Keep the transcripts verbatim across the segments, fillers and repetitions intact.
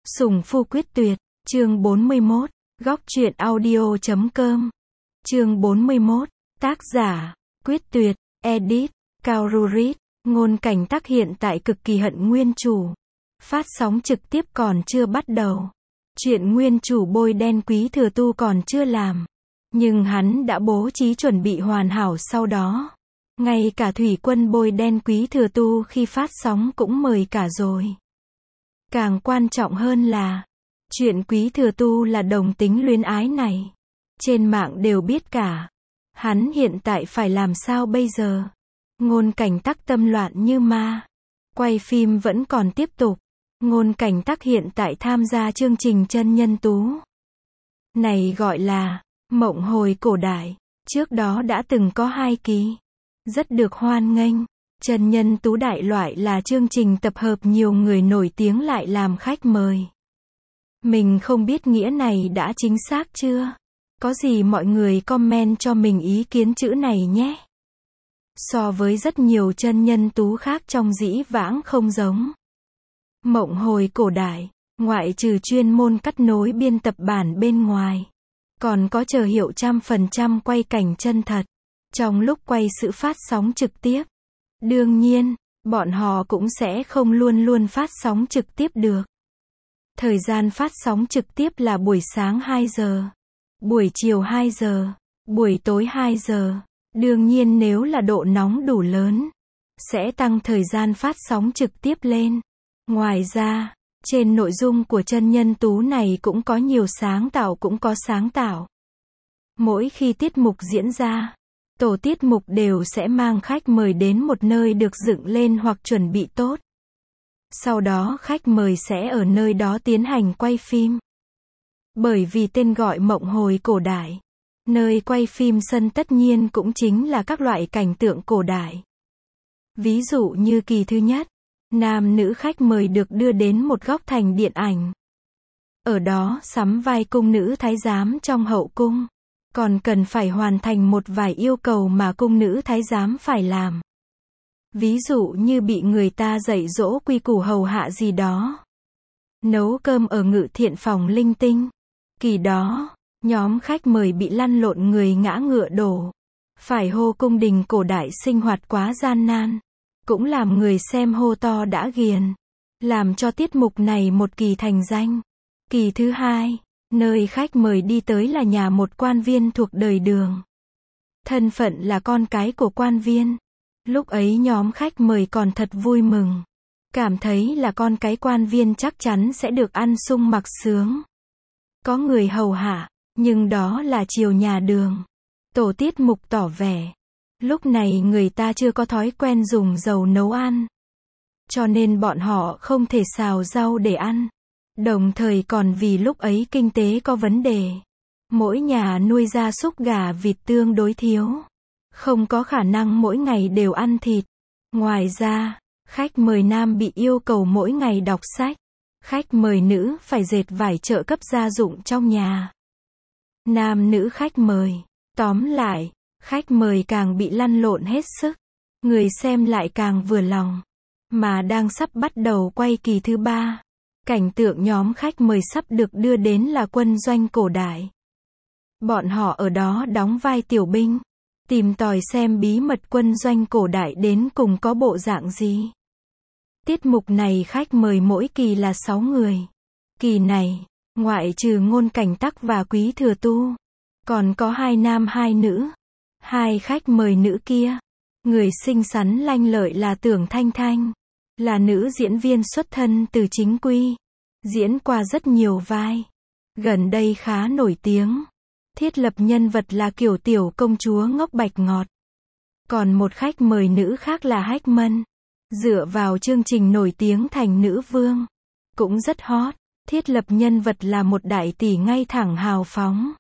Sủng phu quyết tuyệt, chương bốn mươi mốt, góc truyện audio chấm com. Chương bốn mươi mốt, tác giả, quyết tuyệt, edit, Cao Rurit, ngôn cảnh tắc hiện tại cực kỳ hận nguyên chủ. Phát sóng trực tiếp còn chưa bắt đầu. Chuyện nguyên chủ bôi đen Quý Thừa Tu còn chưa làm. Nhưng hắn đã bố trí chuẩn bị hoàn hảo sau đó. Ngay cả thủy quân bôi đen Quý Thừa Tu khi phát sóng cũng mời cả rồi. Càng quan trọng hơn là, chuyện Quý Thừa Tu là đồng tính luyến ái này. Trên mạng đều biết cả. Hắn hiện tại phải làm sao bây giờ? Ngôn cảnh tắc tâm loạn như ma. Quay phim vẫn còn tiếp tục. Ngôn cảnh tắc hiện tại tham gia chương trình chân nhân tú. Này gọi là Mộng Hồi Cổ Đại. Trước đó đã từng có hai kỳ. Rất được hoan nghênh. Chân nhân tú đại loại là chương trình tập hợp nhiều người nổi tiếng lại làm khách mời. Mình không biết nghĩa này đã chính xác chưa? Có gì mọi người comment cho mình ý kiến chữ này nhé. So với rất nhiều chân nhân tú khác trong dĩ vãng không giống. Mộng Hồi Cổ Đại, ngoại trừ chuyên môn cắt nối biên tập bản bên ngoài, còn có chờ hiệu trăm phần trăm quay cảnh chân thật. Trong lúc quay sự phát sóng trực tiếp, đương nhiên, bọn họ cũng sẽ không luôn luôn phát sóng trực tiếp được. Thời gian phát sóng trực tiếp là buổi sáng hai giờ, buổi chiều hai giờ, buổi tối hai giờ. Đương nhiên nếu là độ nóng đủ lớn, sẽ tăng thời gian phát sóng trực tiếp lên. Ngoài ra, trên nội dung của chân nhân tú này cũng có nhiều sáng tạo cũng có sáng tạo. Mỗi khi tiết mục diễn ra, tổ tiết mục đều sẽ mang khách mời đến một nơi được dựng lên hoặc chuẩn bị tốt. Sau đó khách mời sẽ ở nơi đó tiến hành quay phim. Bởi vì tên gọi Mộng Hồi Cổ Đại, nơi quay phim sân tất nhiên cũng chính là các loại cảnh tượng cổ đại. Ví dụ như kỳ thứ nhất, nam nữ khách mời được đưa đến một góc thành điện ảnh. Ở đó sắm vai cung nữ thái giám trong hậu cung. Còn cần phải hoàn thành một vài yêu cầu mà cung nữ thái giám phải làm. Ví dụ như bị người ta dạy dỗ quy củ hầu hạ gì đó. Nấu cơm ở ngự thiện phòng linh tinh. Kỳ đó, nhóm khách mời bị lăn lộn người ngã ngựa đổ. Phải hô cung đình cổ đại sinh hoạt quá gian nan. Cũng làm người xem hô to đã ghiền. Làm cho tiết mục này một kỳ thành danh. Kỳ thứ hai, nơi khách mời đi tới là nhà một quan viên thuộc đời Đường. Thân phận là con cái của quan viên. Lúc ấy nhóm khách mời còn thật vui mừng. Cảm thấy là con cái quan viên chắc chắn sẽ được ăn sung mặc sướng. Có người hầu hạ, nhưng đó là chiều nhà Đường. Tổ tiết mục tỏ vẻ. Lúc này người ta chưa có thói quen dùng dầu nấu ăn. Cho nên bọn họ không thể xào rau để ăn. Đồng thời còn vì lúc ấy kinh tế có vấn đề. Mỗi nhà nuôi gia súc gà vịt tương đối thiếu. Không có khả năng mỗi ngày đều ăn thịt. Ngoài ra, khách mời nam bị yêu cầu mỗi ngày đọc sách. Khách mời nữ phải dệt vải trợ cấp gia dụng trong nhà. Nam nữ khách mời. Tóm lại, khách mời càng bị lăn lộn hết sức. Người xem lại càng vừa lòng. Mà đang sắp bắt đầu quay kỳ thứ ba. Cảnh tượng nhóm khách mời sắp được đưa đến là quân doanh cổ đại. Bọn họ ở đó đóng vai tiểu binh. Tìm tòi xem bí mật quân doanh cổ đại đến cùng có bộ dạng gì. Tiết mục này khách mời mỗi kỳ là sáu người. Kỳ này, ngoại trừ ngôn cảnh tắc và Quý Thừa Tu, còn có hai nam hai nữ. Hai khách mời nữ kia, người xinh xắn lanh lợi là Tưởng Thanh Thanh. Là nữ diễn viên xuất thân từ chính quy. Diễn qua rất nhiều vai. Gần đây khá nổi tiếng. Thiết lập nhân vật là kiểu tiểu công chúa ngốc bạch ngọt. Còn một khách mời nữ khác là Hách Mân. Dựa vào chương trình nổi tiếng thành nữ vương. Cũng rất hot. Thiết lập nhân vật là một đại tỷ ngay thẳng hào phóng.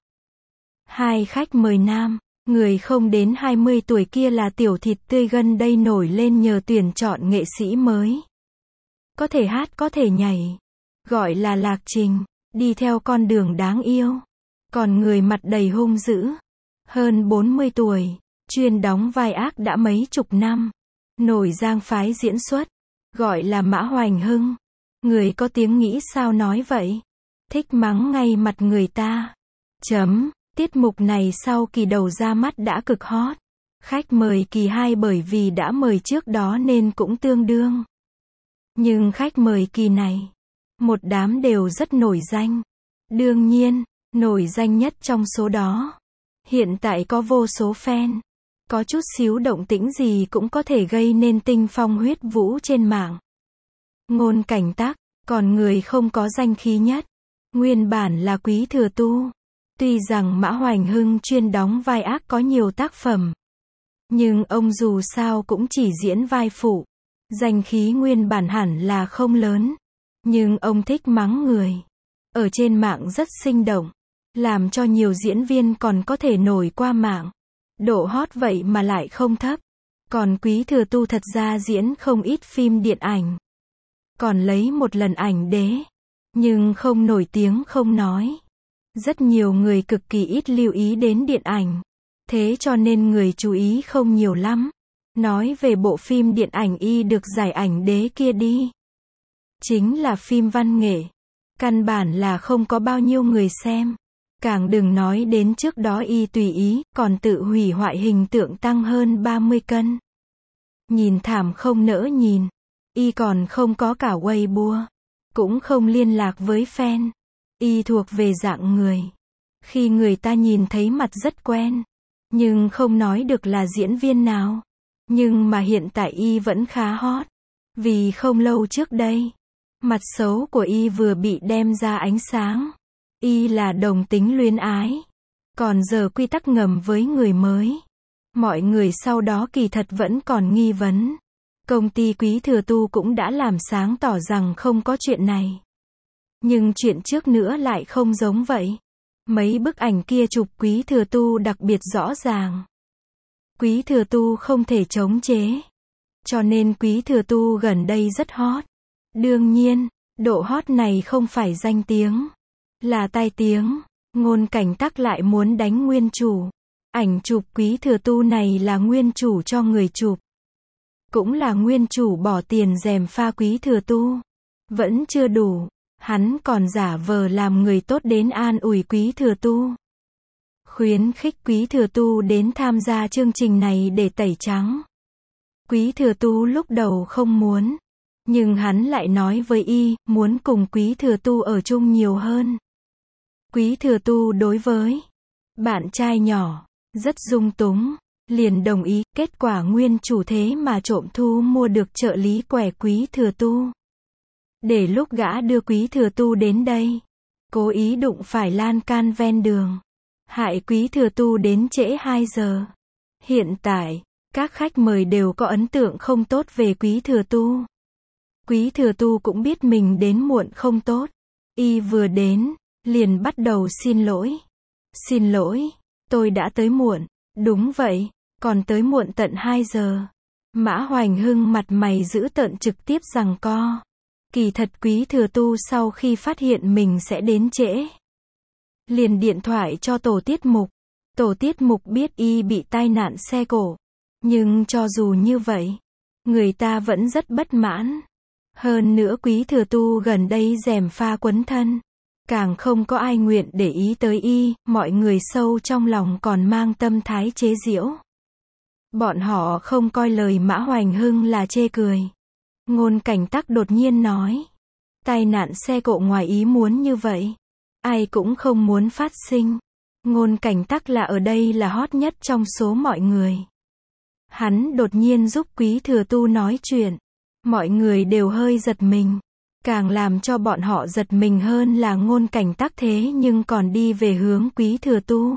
Hai khách mời nam. Người không đến hai mươi tuổi kia là tiểu thịt tươi gần đây nổi lên nhờ tuyển chọn nghệ sĩ mới. Có thể hát có thể nhảy. Gọi là Lạc Trình. Đi theo con đường đáng yêu. Còn người mặt đầy hung dữ. Hơn bốn mươi tuổi. Chuyên đóng vai ác đã mấy chục năm. Nổi giang phái diễn xuất. Gọi là Mã Hoành Hưng. Người có tiếng nghĩ sao nói vậy? Thích mắng ngay mặt người ta. Chấm. Tiết mục này sau kỳ đầu ra mắt đã cực hot. Khách mời kỳ hai bởi vì đã mời trước đó nên cũng tương đương. Nhưng khách mời kỳ này, một đám đều rất nổi danh. Đương nhiên, nổi danh nhất trong số đó. Hiện tại có vô số fan. Có chút xíu động tĩnh gì cũng có thể gây nên tinh phong huyết vũ trên mạng. Ngôn Cảnh Tắc, còn người không có danh khí nhất. Nguyên bản là Quý Thừa Tu. Tuy rằng Mã Hoành Hưng chuyên đóng vai ác có nhiều tác phẩm. Nhưng ông dù sao cũng chỉ diễn vai phụ. Danh khí nguyên bản hẳn là không lớn. Nhưng ông thích mắng người. Ở trên mạng rất sinh động. Làm cho nhiều diễn viên còn có thể nổi qua mạng. Độ hot vậy mà lại không thấp. Còn Quý Thừa Tu thật ra diễn không ít phim điện ảnh. Còn lấy một lần ảnh đế. Nhưng không nổi tiếng không nói. Rất nhiều người cực kỳ ít lưu ý đến điện ảnh. Thế cho nên người chú ý không nhiều lắm. Nói về bộ phim điện ảnh y được giải ảnh đế kia đi. Chính là phim văn nghệ. Căn bản là không có bao nhiêu người xem. Càng đừng nói đến trước đó y tùy ý, còn tự hủy hoại hình tượng tăng hơn ba mươi cân. Nhìn thảm không nỡ nhìn. Y còn không có cả Weibo. Cũng không liên lạc với fan. Y thuộc về dạng người. Khi người ta nhìn thấy mặt rất quen. Nhưng không nói được là diễn viên nào. Nhưng mà hiện tại y vẫn khá hot. Vì không lâu trước đây, mặt xấu của y vừa bị đem ra ánh sáng. Y là đồng tính luyến ái. Còn giờ quy tắc ngầm với người mới. Mọi người sau đó kỳ thật vẫn còn nghi vấn. Công ty Quý Thừa Tu cũng đã làm sáng tỏ rằng không có chuyện này. Nhưng chuyện trước nữa lại không giống vậy. Mấy bức ảnh kia chụp Quý Thừa Tu đặc biệt rõ ràng. Quý Thừa Tu không thể chống chế. Cho nên Quý Thừa Tu gần đây rất hot. Đương nhiên, độ hot này không phải danh tiếng. Là tai tiếng. Ngôn Cảnh Tắc lại muốn đánh nguyên chủ. Ảnh chụp Quý Thừa Tu này là nguyên chủ cho người chụp. Cũng là nguyên chủ bỏ tiền gièm pha Quý Thừa Tu. Vẫn chưa đủ. Hắn còn giả vờ làm người tốt đến an ủi Quý Thừa Tu. Khuyến khích Quý Thừa Tu đến tham gia chương trình này để tẩy trắng. Quý Thừa Tu lúc đầu không muốn. Nhưng hắn lại nói với y, muốn cùng Quý Thừa Tu ở chung nhiều hơn. Quý Thừa Tu đối với bạn trai nhỏ, rất dung túng, liền đồng ý, kết quả nguyên chủ thế mà trộm thu mua được trợ lý quẻ Quý Thừa Tu. Để lúc gã đưa Quý Thừa Tu đến đây, cố ý đụng phải lan can ven đường. Hại Quý Thừa Tu đến trễ hai giờ. Hiện tại, các khách mời đều có ấn tượng không tốt về Quý Thừa Tu. Quý Thừa Tu cũng biết mình đến muộn không tốt. Y vừa đến, liền bắt đầu xin lỗi. Xin lỗi, tôi đã tới muộn. Đúng vậy, còn tới muộn tận hai giờ. Mã Hoành Hưng mặt mày giữ tợn trực tiếp giằng co. Kỳ thật Quý Thừa Tu sau khi phát hiện mình sẽ đến trễ, liền điện thoại cho tổ tiết mục. Tổ tiết mục biết y bị tai nạn xe cộ. Nhưng cho dù như vậy, người ta vẫn rất bất mãn. Hơn nữa Quý Thừa Tu gần đây gièm pha quấn thân. Càng không có ai nguyện để ý tới y, mọi người sâu trong lòng còn mang tâm thái chế giễu. Bọn họ không coi lời Mã Hoành Hưng là chê cười. Ngôn Cảnh Tắc đột nhiên nói. Tai nạn xe cộ ngoài ý muốn như vậy. Ai cũng không muốn phát sinh. Ngôn Cảnh Tắc là ở đây là hot nhất trong số mọi người. Hắn đột nhiên giúp Quý Thừa Tu nói chuyện. Mọi người đều hơi giật mình. Càng làm cho bọn họ giật mình hơn là Ngôn Cảnh Tắc thế nhưng còn đi về hướng Quý Thừa Tu.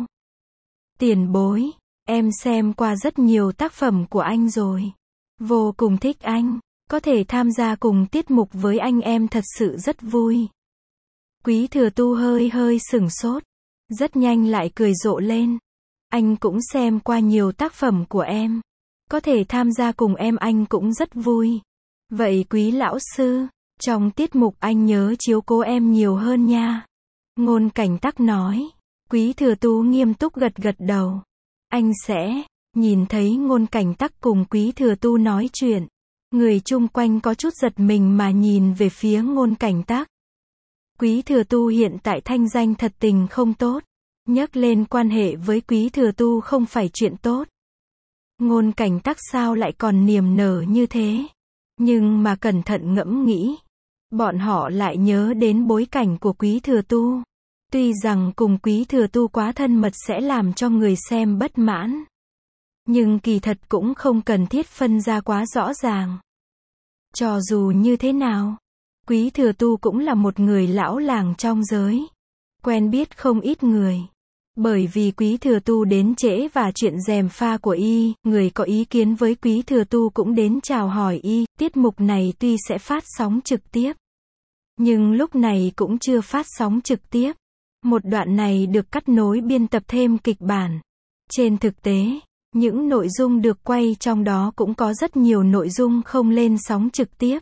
Tiền bối, em xem qua rất nhiều tác phẩm của anh rồi. Vô cùng thích anh. Có thể tham gia cùng tiết mục với anh em thật sự rất vui. Quý Thừa Tu hơi hơi sửng sốt. Rất nhanh lại cười rộ lên. Anh cũng xem qua nhiều tác phẩm của em. Có thể tham gia cùng em anh cũng rất vui. Vậy Quý lão sư, trong tiết mục anh nhớ chiếu cố em nhiều hơn nha. Ngôn Cảnh Tắc nói. Quý Thừa Tu nghiêm túc gật gật đầu. Anh sẽ, nhìn thấy Ngôn Cảnh Tắc cùng Quý Thừa Tu nói chuyện. Người chung quanh có chút giật mình mà nhìn về phía Ngôn Cảnh Tắc. Quý Thừa Tu hiện tại thanh danh thật tình không tốt. Nhắc lên quan hệ với Quý Thừa Tu không phải chuyện tốt. Ngôn Cảnh Tắc sao lại còn niềm nở như thế? Nhưng mà cẩn thận ngẫm nghĩ, bọn họ lại nhớ đến bối cảnh của Quý Thừa Tu. Tuy rằng cùng Quý Thừa Tu quá thân mật sẽ làm cho người xem bất mãn, nhưng kỳ thật cũng không cần thiết phân ra quá rõ ràng. Cho dù như thế nào, Quý Thừa Tu cũng là một người lão làng trong giới, quen biết không ít người. Bởi vì Quý Thừa Tu đến trễ và chuyện gièm pha của y, người có ý kiến với Quý Thừa Tu cũng đến chào hỏi y. Tiết mục này tuy sẽ phát sóng trực tiếp, nhưng lúc này cũng chưa phát sóng trực tiếp. Một đoạn này được cắt nối biên tập thêm kịch bản. Trên thực tế, những nội dung được quay trong đó cũng có rất nhiều nội dung không lên sóng trực tiếp.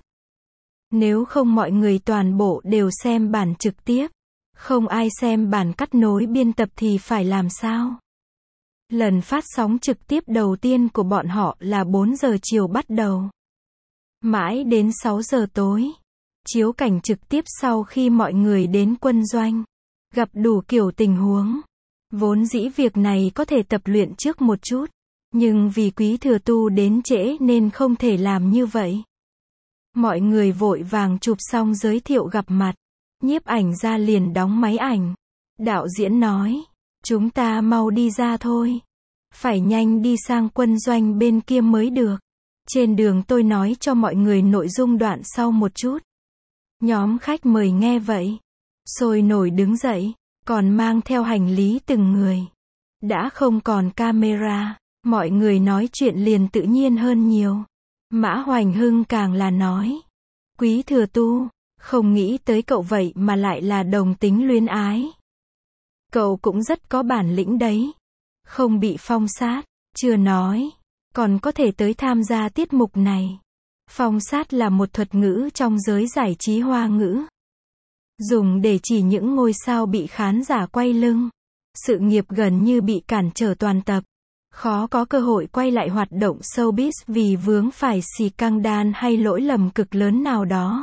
Nếu không mọi người toàn bộ đều xem bản trực tiếp, không ai xem bản cắt nối biên tập thì phải làm sao? Lần phát sóng trực tiếp đầu tiên của bọn họ là bốn giờ chiều bắt đầu. Mãi đến sáu giờ tối. Chiếu cảnh trực tiếp sau khi mọi người đến quân doanh. Gặp đủ kiểu tình huống. Vốn dĩ việc này có thể tập luyện trước một chút. Nhưng vì Quý Thừa Tu đến trễ nên không thể làm như vậy. Mọi người vội vàng chụp xong giới thiệu gặp mặt. Nhiếp ảnh ra liền đóng máy ảnh. Đạo diễn nói, chúng ta mau đi ra thôi. Phải nhanh đi sang quân doanh bên kia mới được. Trên đường tôi nói cho mọi người nội dung đoạn sau một chút. Nhóm khách mời nghe vậy, sôi nổi đứng dậy, còn mang theo hành lý từng người. Đã không còn camera, mọi người nói chuyện liền tự nhiên hơn nhiều. Mã Hoành Hưng càng là nói, Quý Thừa Tu, không nghĩ tới cậu vậy mà lại là đồng tính luyến ái. Cậu cũng rất có bản lĩnh đấy. Không bị phong sát, chưa nói, còn có thể tới tham gia tiết mục này. Phong sát là một thuật ngữ trong giới giải trí hoa ngữ. Dùng để chỉ những ngôi sao bị khán giả quay lưng. Sự nghiệp gần như bị cản trở toàn tập. Khó có cơ hội quay lại hoạt động showbiz vì vướng phải xì căng đan hay lỗi lầm cực lớn nào đó.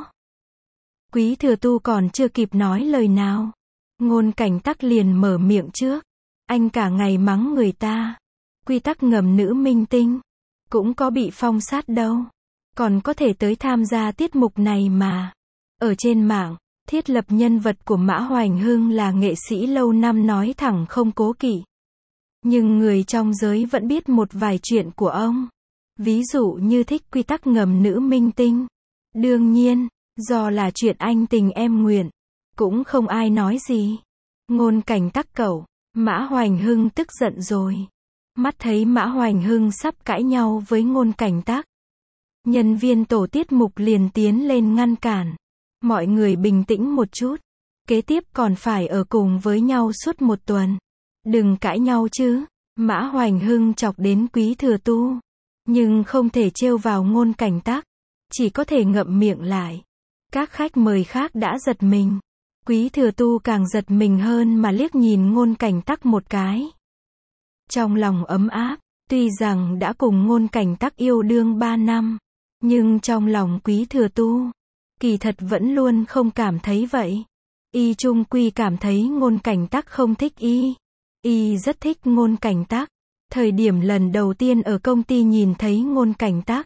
Quý Thừa Tu còn chưa kịp nói lời nào. Ngôn Cảnh Tắc liền mở miệng trước. Anh cả ngày mắng người ta. Quy tắc ngầm nữ minh tinh. Cũng có bị phong sát đâu. Còn có thể tới tham gia tiết mục này mà. Ở trên mạng, thiết lập nhân vật của Mã Hoành Hưng là nghệ sĩ lâu năm nói thẳng không cố kỵ. Nhưng người trong giới vẫn biết một vài chuyện của ông. Ví dụ như thích quy tắc ngầm nữ minh tinh. Đương nhiên, do là chuyện anh tình em nguyện, cũng không ai nói gì. Ngôn Cảnh Tắc cậu, Mã Hoành Hưng tức giận rồi. Mắt thấy Mã Hoành Hưng sắp cãi nhau với Ngôn Cảnh Tắc. Nhân viên tổ tiết mục liền tiến lên ngăn cản. Mọi người bình tĩnh một chút. Kế tiếp còn phải ở cùng với nhau suốt một tuần. Đừng cãi nhau chứ. Mã Hoành Hưng chọc đến Quý Thừa Tu. Nhưng không thể trêu vào Ngôn Cảnh Tắc. Chỉ có thể ngậm miệng lại. Các khách mời khác đã giật mình. Quý Thừa Tu càng giật mình hơn mà liếc nhìn Ngôn Cảnh Tắc một cái. Trong lòng ấm áp, tuy rằng đã cùng Ngôn Cảnh Tắc yêu đương ba năm, nhưng trong lòng Quý Thừa Tu, kỳ thật vẫn luôn không cảm thấy vậy. Y chung quy cảm thấy Ngôn Cảnh Tắc không thích y. Y rất thích Ngôn Cảnh Tắc. Thời điểm lần đầu tiên ở công ty nhìn thấy Ngôn Cảnh Tắc,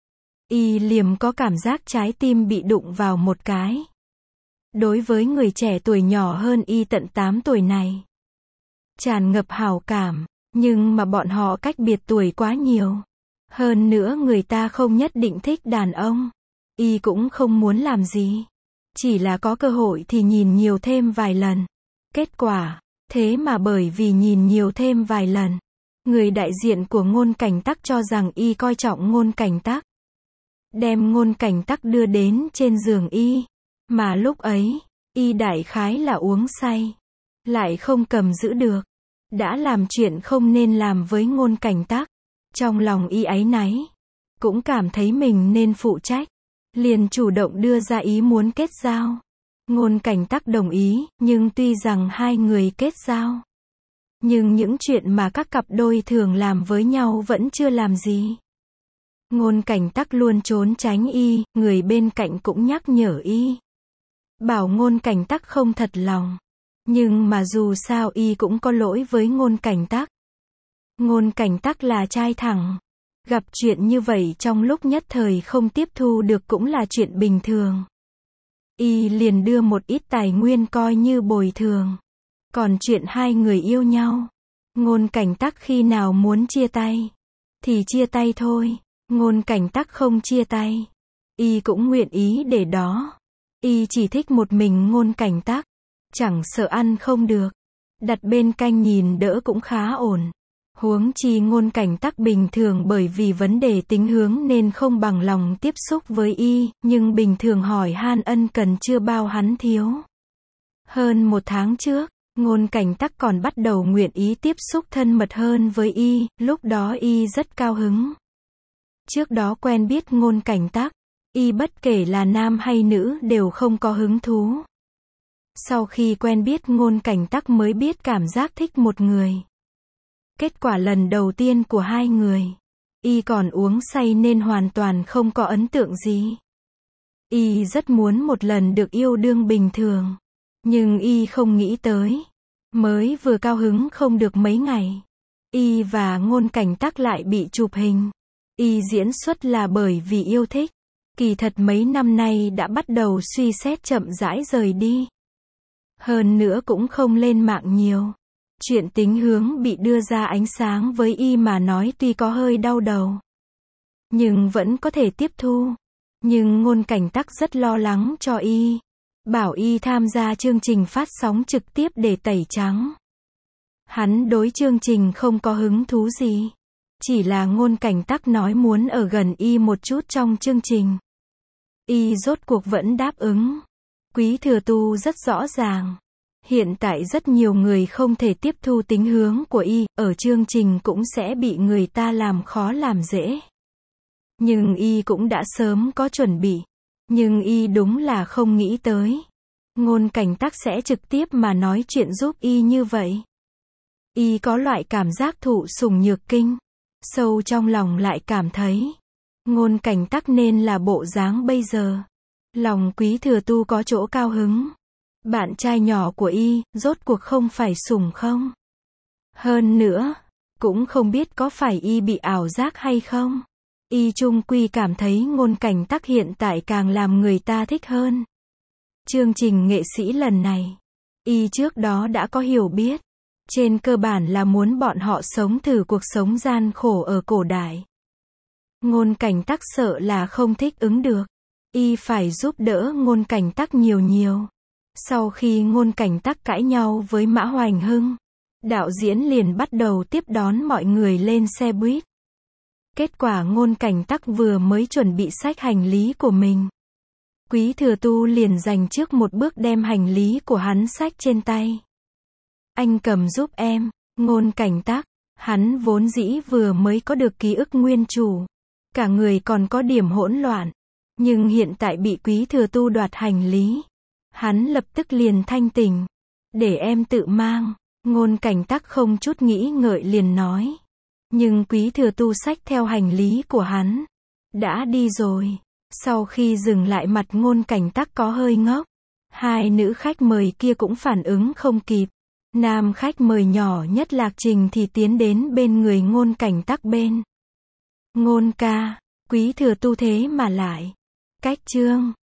y liềm có cảm giác trái tim bị đụng vào một cái. Đối với người trẻ tuổi nhỏ hơn y tận tám tuổi này, tràn ngập hảo cảm, nhưng mà bọn họ cách biệt tuổi quá nhiều. Hơn nữa người ta không nhất định thích đàn ông. Y cũng không muốn làm gì. Chỉ là có cơ hội thì nhìn nhiều thêm vài lần. Kết quả, thế mà bởi vì nhìn nhiều thêm vài lần, người đại diện của Ngôn Cảnh Tắc cho rằng y coi trọng Ngôn Cảnh Tắc. Đem Ngôn Cảnh Tắc đưa đến trên giường y. Mà lúc ấy, y đại khái là uống say. Lại không cầm giữ được. Đã làm chuyện không nên làm với Ngôn Cảnh Tắc. Trong lòng y áy náy. Cũng cảm thấy mình nên phụ trách. Liền chủ động đưa ra ý muốn kết giao. Ngôn Cảnh Tắc đồng ý, nhưng tuy rằng hai người kết giao, nhưng những chuyện mà các cặp đôi thường làm với nhau vẫn chưa làm gì. Ngôn Cảnh Tắc luôn trốn tránh y, người bên cạnh cũng nhắc nhở y. Bảo Ngôn Cảnh Tắc không thật lòng. Nhưng mà dù sao y cũng có lỗi với Ngôn Cảnh Tắc. Ngôn Cảnh Tắc là trai thẳng. Gặp chuyện như vậy trong lúc nhất thời không tiếp thu được cũng là chuyện bình thường. Y liền đưa một ít tài nguyên coi như bồi thường. Còn chuyện hai người yêu nhau, Ngôn Cảnh Tắc khi nào muốn chia tay thì chia tay thôi. Ngôn Cảnh Tắc không chia tay, y cũng nguyện ý để đó. Y chỉ thích một mình Ngôn Cảnh Tắc, chẳng sợ ăn không được, đặt bên cạnh nhìn đỡ cũng khá ổn. Huống chi Ngôn Cảnh Tắc bình thường bởi vì vấn đề tính hướng nên không bằng lòng tiếp xúc với y, nhưng bình thường hỏi han ân cần chưa bao hắn thiếu. Hơn một tháng trước, Ngôn Cảnh Tắc còn bắt đầu nguyện ý tiếp xúc thân mật hơn với y, lúc đó y rất cao hứng. Trước đó quen biết Ngôn Cảnh Tắc, y bất kể là nam hay nữ đều không có hứng thú. Sau khi quen biết Ngôn Cảnh Tắc mới biết cảm giác thích một người. Kết quả lần đầu tiên của hai người, y còn uống say nên hoàn toàn không có ấn tượng gì. Y rất muốn một lần được yêu đương bình thường. Nhưng y không nghĩ tới, mới vừa cao hứng không được mấy ngày, y và Ngôn Cảnh Tắc lại bị chụp hình. Y diễn xuất là bởi vì yêu thích. Kỳ thật mấy năm nay đã bắt đầu suy xét chậm rãi rời đi. Hơn nữa cũng không lên mạng nhiều. Chuyện tính hướng bị đưa ra ánh sáng với y mà nói tuy có hơi đau đầu, nhưng vẫn có thể tiếp thu. Nhưng Ngôn Cảnh Tắc rất lo lắng cho y. Bảo y tham gia chương trình phát sóng trực tiếp để tẩy trắng. Hắn đối chương trình không có hứng thú gì. Chỉ là Ngôn Cảnh Tắc nói muốn ở gần y một chút trong chương trình. Y rốt cuộc vẫn đáp ứng. Quý Thừa Tu rất rõ ràng. Hiện tại rất nhiều người không thể tiếp thu tính hướng của y, ở chương trình cũng sẽ bị người ta làm khó làm dễ. Nhưng y cũng đã sớm có chuẩn bị. Nhưng y đúng là không nghĩ tới. Ngôn Cảnh Tắc sẽ trực tiếp mà nói chuyện giúp y như vậy. Y có loại cảm giác thụ sủng nhược kinh. Sâu trong lòng lại cảm thấy Ngôn Cảnh Tắc nên là bộ dáng bây giờ. Lòng Quý Thừa Tu có chỗ cao hứng. Bạn trai nhỏ của y, rốt cuộc không phải sủng không? Hơn nữa, cũng không biết có phải y bị ảo giác hay không? Y chung quy cảm thấy Ngôn Cảnh Tắc hiện tại càng làm người ta thích hơn. Chương trình nghệ sĩ lần này, y trước đó đã có hiểu biết. Trên cơ bản là muốn bọn họ sống thử cuộc sống gian khổ ở cổ đại. Ngôn Cảnh Tắc sợ là không thích ứng được. Y phải giúp đỡ Ngôn Cảnh Tắc nhiều nhiều. Sau khi Ngôn Cảnh Tắc cãi nhau với Mã Hoành Hưng, đạo diễn liền bắt đầu tiếp đón mọi người lên xe buýt. Kết quả Ngôn Cảnh Tắc vừa mới chuẩn bị xách hành lý của mình, Quý Thừa Tu liền dành trước một bước đem hành lý của hắn xách trên tay. Anh cầm giúp em. Ngôn Cảnh Tắc, hắn vốn dĩ vừa mới có được ký ức nguyên chủ, cả người còn có điểm hỗn loạn. Nhưng hiện tại bị Quý Thừa Tu đoạt hành lý, hắn lập tức liền thanh tỉnh. Để em tự mang. Ngôn Cảnh Tắc không chút nghĩ ngợi liền nói. Nhưng Quý Thừa Tu xách theo hành lý của hắn, đã đi rồi. Sau khi dừng lại mặt Ngôn Cảnh Tắc có hơi ngốc. Hai nữ khách mời kia cũng phản ứng không kịp. Nam khách mời nhỏ nhất Lạc Trình thì tiến đến bên người Ngôn Cảnh Tắc bên. Ngôn ca, Quý Thừa Tu thế mà lại cách chương.